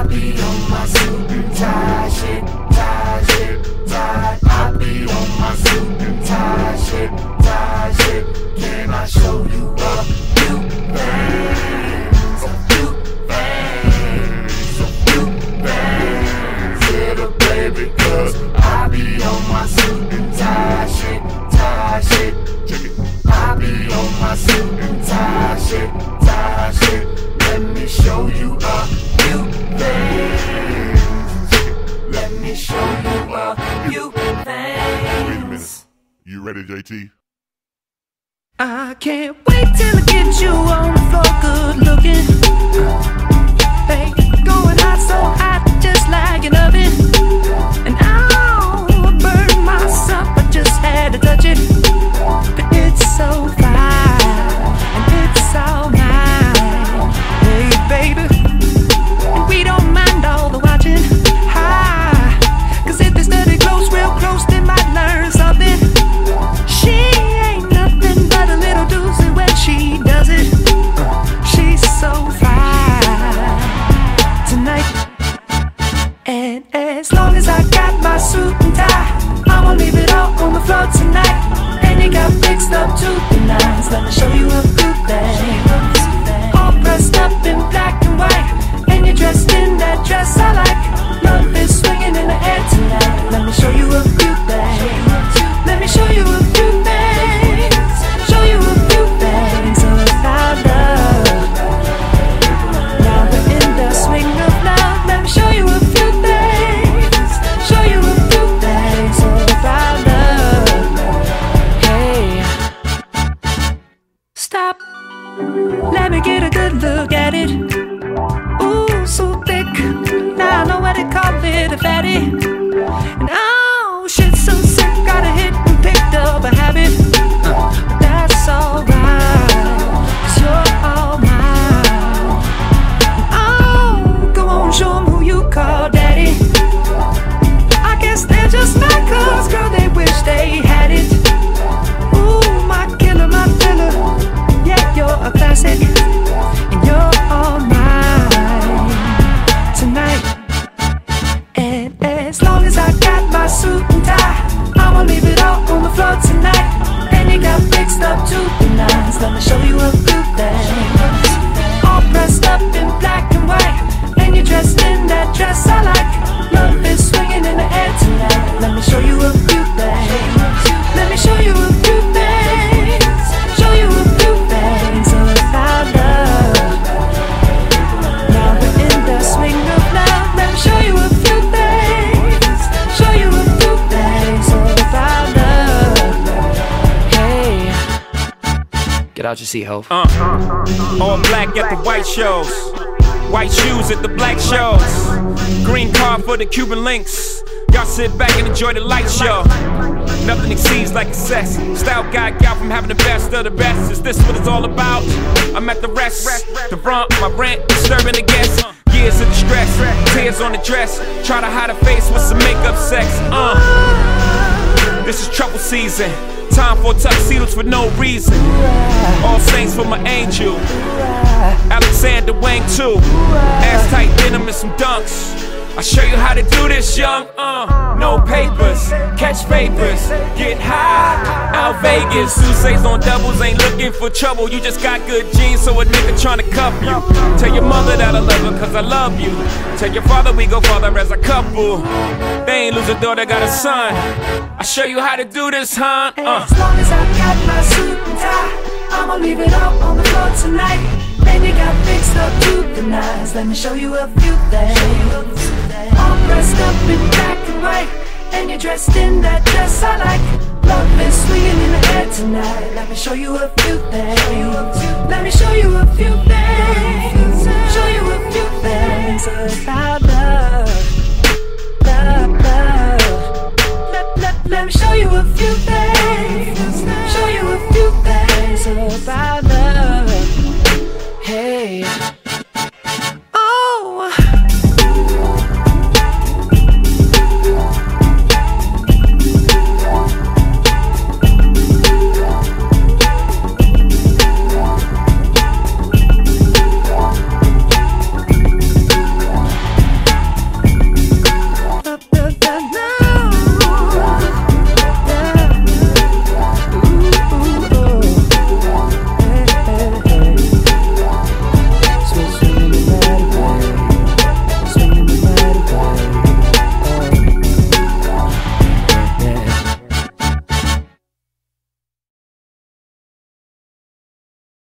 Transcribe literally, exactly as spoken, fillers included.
be on my suit and tie shit, tie shit, tie. I be on my suit and tie shit, tie shit. Can I show you a few things, a few things, a few things, little baby, cause I be on my suit and tie shit, tie shit. Check it. I be on my suit and tie shit, tie shit. Let me show you a few things. Let me show you a few things. Wait a minute. You ready, J T? I can't wait till I get you on the floor, good looking. Hey, going hot, so hot, just like an oven. And I'll burn myself, I just had to touch it. But it's so fine, and it's all mine. Hey, baby, and we don't mind all the watching. Hi, cause if they study close, real close, they might learn something. She ain't nothing but a little doozy when she does it. She's so fine tonight. And as long as I got my suit and tie, I'ma leave it all on the floor tonight. And you got fixed up to the nines. Let me show you a few things. All dressed up in black and white, and you're dressed in that dress I like. Love is swinging in the air tonight. Let me show you a few things. Let me show you a few things. Show you a few things about love. Now we're in the swing of love. Let me show you a few things. Show you a few things about love. Hey, stop. Let me get a good look at it. Ooh, so thick. Now I know what they call it, a fatty. And oh, shit, so sick. Got a hit and picked up a habit. uh, But that's alright, cause you're all mine. Oh, go on, show them who you call daddy. I guess they're just like us, girl, they wish they had it. Ooh, my killer, my filler. Yeah, you're a classic, and you're all mine tonight. And as long as I got my suit and tie, I'ma leave it all on the floor tonight. And you got fixed up to the nines. Let me show you a few things. All dressed up in black and white, and you're dressed in that dress I like. Love is swinging in the air tonight. Let me show you a few things. Let me show you a few things. Show you a few things about love. Now we're in the swing of love. Let me show you a few things. Show you a few things about love. Hey, Get out your seat, Hov. Uh, all black at the white shows, white shoes at the black shows, green car for the Cuban links. Y'all sit back and enjoy the light show. Nothing exceeds like excess. Style guy, gal from having the best of the best. Is this what it's all about? I'm at the rest. The brunt, my rent, disturbing the guests. Years of distress, tears on the dress. Try to hide a face with some makeup sex. Uh, this is trouble season. Time for tuxedos for no reason. All saints for my angel. Alexander Wang too. Ass tight denim and some dunks. I'll show you how to do this, young. Uh, no papers, catch papers, get high. Out Vegas, Sousa's on doubles, ain't looking for trouble. You just got good genes, so a nigga tryna cuff you. Tell your mother that I love her, cause I love you. Tell your father we go farther as a couple. They ain't lose a daughter, got a son. I'll show you how to do this, huh? Uh. as long as I got my suit and tie, I'ma leave it all on the floor tonight. And you got fixed up to the nines. Let me show you a few things. All dressed up in black and white, and you're dressed in that dress I like. Love is swinging in the air tonight. Let me show you a few things.